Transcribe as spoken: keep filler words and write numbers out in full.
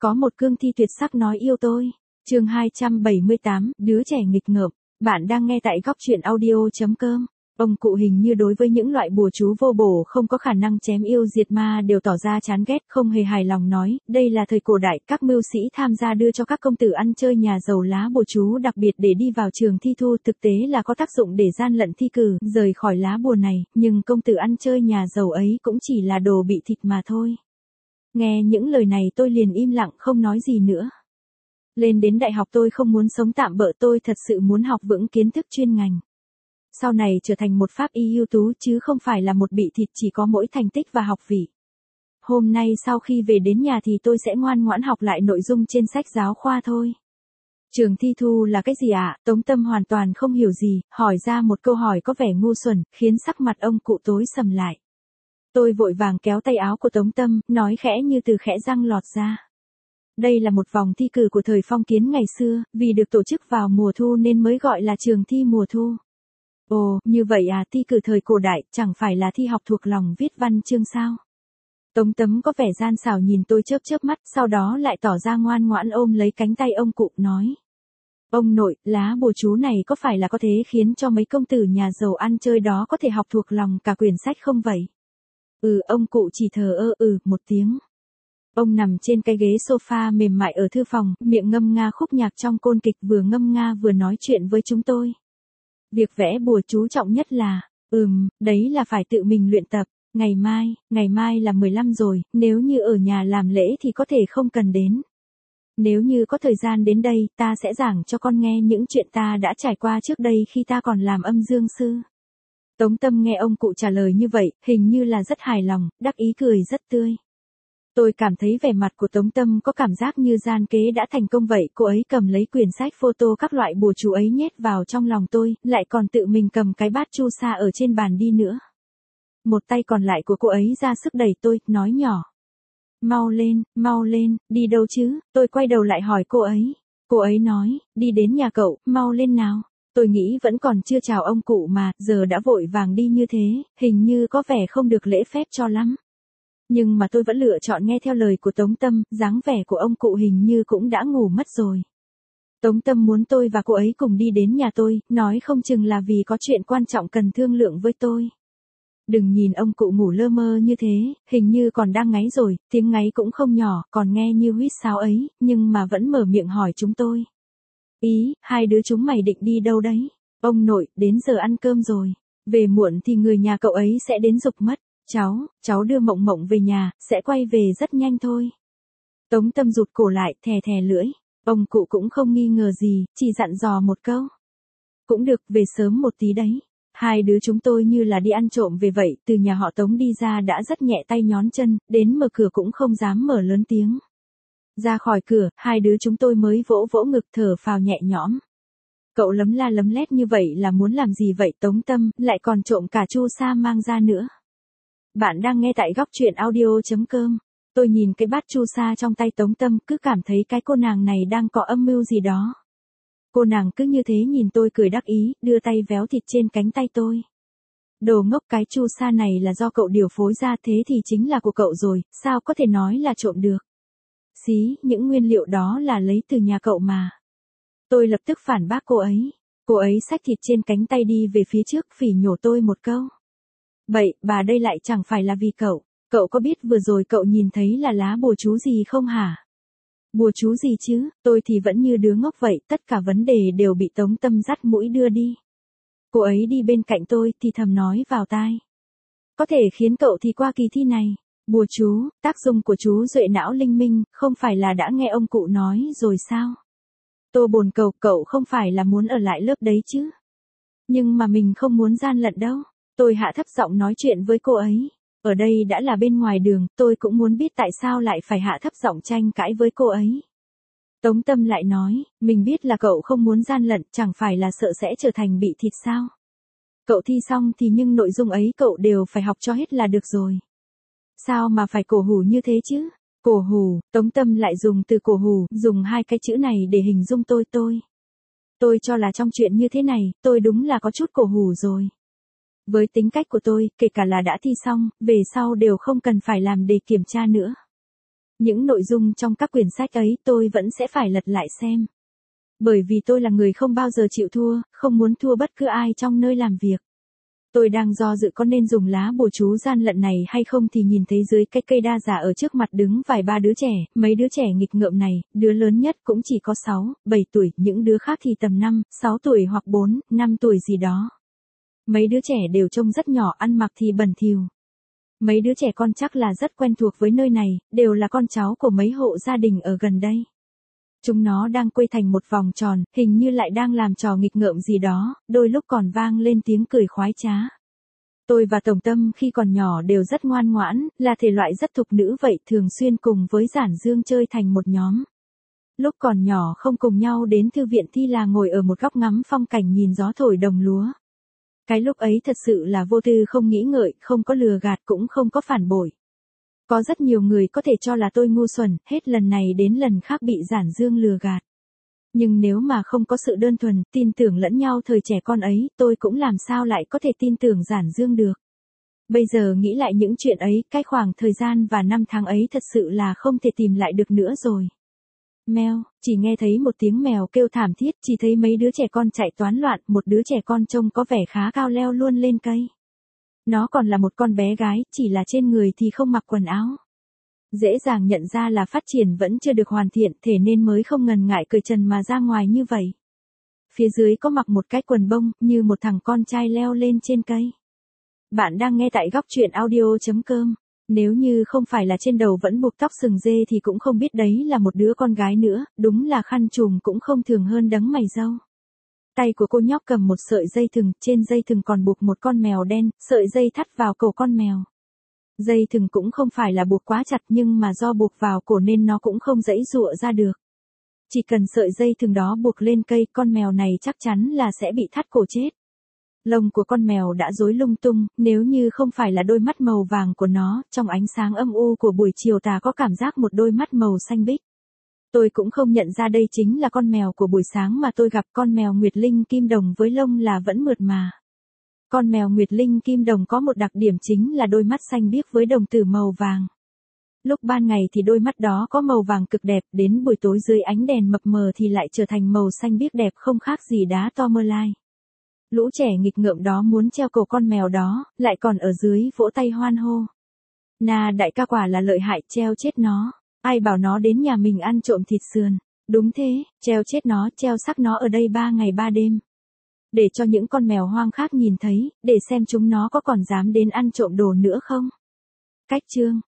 Có một cương thi tuyệt sắc nói yêu tôi. Chương hai trăm bảy mươi tám, đứa trẻ nghịch ngợm. Bạn đang nghe tại góc truyện audio chấm com. Ông cụ hình như đối với những loại bùa chú vô bổ không có khả năng chém yêu diệt ma đều tỏ ra chán ghét, không hề hài lòng nói, đây là thời cổ đại, các mưu sĩ tham gia đưa cho các công tử ăn chơi nhà giàu lá bùa chú đặc biệt để đi vào trường thi thu, thực tế là có tác dụng để gian lận thi cử, rời khỏi lá bùa này, nhưng công tử ăn chơi nhà giàu ấy cũng chỉ là đồ bị thịt mà thôi. Nghe những lời này tôi liền im lặng không nói gì nữa. Lên đến đại học tôi không muốn sống tạm bợ, tôi thật sự muốn học vững kiến thức chuyên ngành. Sau này trở thành một pháp y ưu tú chứ không phải là một bị thịt chỉ có mỗi thành tích và học vị. Hôm nay sau khi về đến nhà thì tôi sẽ ngoan ngoãn học lại nội dung trên sách giáo khoa thôi. Trường thi thu là cái gì ạ? À? Tống Tâm hoàn toàn không hiểu gì, hỏi ra một câu hỏi có vẻ ngu xuẩn, khiến sắc mặt ông cụ tối sầm lại. Tôi vội vàng kéo tay áo của Tống Tâm, nói khẽ như từ khẽ răng lọt ra. Đây là một vòng thi cử của thời phong kiến ngày xưa, vì được tổ chức vào mùa thu nên mới gọi là trường thi mùa thu. Ồ, như vậy à, thi cử thời cổ đại, chẳng phải là thi học thuộc lòng viết văn chương sao? Tống Tấm có vẻ gian xảo nhìn tôi chớp chớp mắt, sau đó lại tỏ ra ngoan ngoãn ôm lấy cánh tay ông cụ, nói. Ông nội, lá bùa chú này có phải là có thể khiến cho mấy công tử nhà giàu ăn chơi đó có thể học thuộc lòng cả quyển sách không vậy? Ừ, ông cụ chỉ thờ ơ ừ một tiếng. Ông nằm trên cái ghế sofa mềm mại ở thư phòng, miệng ngâm nga khúc nhạc trong côn kịch, vừa ngâm nga vừa nói chuyện với chúng tôi. Việc vẽ bùa chú trọng nhất là, ừm, đấy là phải tự mình luyện tập. Ngày mai, ngày mai là mười lăm rồi, nếu như ở nhà làm lễ thì có thể không cần đến. Nếu như có thời gian đến đây, ta sẽ giảng cho con nghe những chuyện ta đã trải qua trước đây khi ta còn làm âm dương sư. Tống Tâm nghe ông cụ trả lời như vậy, hình như là rất hài lòng, đắc ý cười rất tươi. Tôi cảm thấy vẻ mặt của Tống Tâm có cảm giác như gian kế đã thành công vậy, cô ấy cầm lấy quyển sách photo các loại bùa chú ấy nhét vào trong lòng tôi, lại còn tự mình cầm cái bát chu sa ở trên bàn đi nữa. Một tay còn lại của cô ấy ra sức đẩy tôi, nói nhỏ. Mau lên, mau lên, đi đâu chứ? Tôi quay đầu lại hỏi cô ấy. Cô ấy nói, đi đến nhà cậu, mau lên nào. Tôi nghĩ vẫn còn chưa chào ông cụ mà, giờ đã vội vàng đi như thế, hình như có vẻ không được lễ phép cho lắm. Nhưng mà tôi vẫn lựa chọn nghe theo lời của Tống Tâm, dáng vẻ của ông cụ hình như cũng đã ngủ mất rồi. Tống Tâm muốn tôi và cô ấy cùng đi đến nhà tôi, nói không chừng là vì có chuyện quan trọng cần thương lượng với tôi. Đừng nhìn ông cụ ngủ lơ mơ như thế, hình như còn đang ngáy rồi, tiếng ngáy cũng không nhỏ, còn nghe như huýt sáo ấy, nhưng mà vẫn mở miệng hỏi chúng tôi. Ý, hai đứa chúng mày định đi đâu đấy? Ông nội, đến giờ ăn cơm rồi. Về muộn thì người nhà cậu ấy sẽ đến giục mất. Cháu, cháu đưa Mộng Mộng về nhà, sẽ quay về rất nhanh thôi. Tống Tâm rụt cổ lại, thè thè lưỡi. Ông cụ cũng không nghi ngờ gì, chỉ dặn dò một câu. Cũng được, về sớm một tí đấy. Hai đứa chúng tôi như là đi ăn trộm về vậy, từ nhà họ Tống đi ra đã rất nhẹ tay nhón chân, đến mở cửa cũng không dám mở lớn tiếng. Ra khỏi cửa, hai đứa chúng tôi mới vỗ vỗ ngực thở phào nhẹ nhõm. Cậu lấm la lấm lét như vậy là muốn làm gì vậy Tống Tâm, lại còn trộm cả chu sa mang ra nữa. Bạn đang nghe tại góc truyện audio chấm com. Tôi nhìn cái bát chu sa trong tay Tống Tâm, cứ cảm thấy cái cô nàng này đang có âm mưu gì đó. Cô nàng cứ như thế nhìn tôi cười đắc ý, đưa tay véo thịt trên cánh tay tôi. Đồ ngốc, cái chu sa này là do cậu điều phối ra, thế thì chính là của cậu rồi, sao có thể nói là trộm được. Xí, những nguyên liệu đó là lấy từ nhà cậu mà. Tôi lập tức phản bác cô ấy. Cô ấy xách thịt trên cánh tay đi về phía trước, phỉ nhổ tôi một câu. Vậy, bà đây lại chẳng phải là vì cậu. Cậu có biết vừa rồi cậu nhìn thấy là lá bùa chú gì không hả? Bùa chú gì chứ, tôi thì vẫn như đứa ngốc vậy, tất cả vấn đề đều bị Tống Tâm dắt mũi đưa đi. Cô ấy đi bên cạnh tôi thì thầm nói vào tai. Có thể khiến cậu thì qua kỳ thi này. Bùa chú, tác dụng của chú duệ não linh minh, không phải là đã nghe ông cụ nói rồi sao? Tô Bồn Cầu, cậu không phải là muốn ở lại lớp đấy chứ? Nhưng mà mình không muốn gian lận đâu. Tôi hạ thấp giọng nói chuyện với cô ấy. Ở đây đã là bên ngoài đường, tôi cũng muốn biết tại sao lại phải hạ thấp giọng tranh cãi với cô ấy. Tống Tâm lại nói, mình biết là cậu không muốn gian lận, chẳng phải là sợ sẽ trở thành bị thịt sao? Cậu thi xong thì nhưng nội dung ấy cậu đều phải học cho hết là được rồi. Sao mà phải cổ hủ như thế chứ? Cổ hủ, Tống Tâm lại dùng từ cổ hủ, dùng hai cái chữ này để hình dung tôi tôi. Tôi cho là trong chuyện như thế này, tôi đúng là có chút cổ hủ rồi. Với tính cách của tôi, kể cả là đã thi xong, về sau đều không cần phải làm đề kiểm tra nữa. Những nội dung trong các quyển sách ấy tôi vẫn sẽ phải lật lại xem. Bởi vì tôi là người không bao giờ chịu thua, không muốn thua bất cứ ai trong nơi làm việc. Tôi đang do dự có nên dùng lá bùa chú gian lận này hay không thì nhìn thấy dưới cái cây đa giả ở trước mặt đứng vài ba đứa trẻ, mấy đứa trẻ nghịch ngợm này, đứa lớn nhất cũng chỉ có sáu, bảy tuổi, những đứa khác thì tầm năm, sáu tuổi hoặc bốn, năm tuổi gì đó. Mấy đứa trẻ đều trông rất nhỏ, ăn mặc thì bẩn thỉu. Mấy đứa trẻ con chắc là rất quen thuộc với nơi này, đều là con cháu của mấy hộ gia đình ở gần đây. Chúng nó đang quây thành một vòng tròn, hình như lại đang làm trò nghịch ngợm gì đó, đôi lúc còn vang lên tiếng cười khoái trá. Tôi và Tổng Tâm khi còn nhỏ đều rất ngoan ngoãn, là thể loại rất thục nữ vậy, thường xuyên cùng với Giản Dương chơi thành một nhóm. Lúc còn nhỏ không cùng nhau đến thư viện thi là ngồi ở một góc ngắm phong cảnh nhìn gió thổi đồng lúa. Cái lúc ấy thật sự là vô tư không nghĩ ngợi, không có lừa gạt cũng không có phản bội. Có rất nhiều người có thể cho là tôi ngu xuẩn, hết lần này đến lần khác bị Giản Dương lừa gạt. Nhưng nếu mà không có sự đơn thuần, tin tưởng lẫn nhau thời trẻ con ấy, tôi cũng làm sao lại có thể tin tưởng Giản Dương được. Bây giờ nghĩ lại những chuyện ấy, cái khoảng thời gian và năm tháng ấy thật sự là không thể tìm lại được nữa rồi. Mèo, chỉ nghe thấy một tiếng mèo kêu thảm thiết, chỉ thấy mấy đứa trẻ con chạy toán loạn, một đứa trẻ con trông có vẻ khá cao leo luôn lên cây. Nó còn là một con bé gái, chỉ là trên người thì không mặc quần áo. Dễ dàng nhận ra là phát triển vẫn chưa được hoàn thiện, thế nên mới không ngần ngại cởi trần mà ra ngoài như vậy. Phía dưới có mặc một cái quần bông, như một thằng con trai leo lên trên cây. Bạn đang nghe tại góc truyện audio chấm com. Nếu như không phải là trên đầu vẫn buộc tóc sừng dê thì cũng không biết đấy là một đứa con gái nữa, đúng là khăn trùm cũng không thường hơn đấng mày râu. Tay của cô nhóc cầm một sợi dây thừng, trên dây thừng còn buộc một con mèo đen, sợi dây thắt vào cổ con mèo. Dây thừng cũng không phải là buộc quá chặt nhưng mà do buộc vào cổ nên nó cũng không giãy giụa ra được. Chỉ cần sợi dây thừng đó buộc lên cây, con mèo này chắc chắn là sẽ bị thắt cổ chết. Lông của con mèo đã rối lung tung, nếu như không phải là đôi mắt màu vàng của nó, trong ánh sáng âm u của buổi chiều ta có cảm giác một đôi mắt màu xanh biếc. Tôi cũng không nhận ra đây chính là con mèo của buổi sáng mà tôi gặp, con mèo Nguyệt Linh Kim Đồng với lông là vẫn mượt mà. Con mèo Nguyệt Linh Kim Đồng có một đặc điểm chính là đôi mắt xanh biếc với đồng tử màu vàng. Lúc ban ngày thì đôi mắt đó có màu vàng cực đẹp, đến buổi tối dưới ánh đèn mập mờ thì lại trở thành màu xanh biếc đẹp không khác gì đá to mơ lai. Lũ trẻ nghịch ngợm đó muốn treo cổ con mèo đó, lại còn ở dưới vỗ tay hoan hô. Na đại ca quả là lợi hại, treo chết nó. Ai bảo nó đến nhà mình ăn trộm thịt sườn. Đúng thế, treo chết nó, treo xác nó ở đây ba ngày ba đêm. Để cho những con mèo hoang khác nhìn thấy, để xem chúng nó có còn dám đến ăn trộm đồ nữa không. Cách chương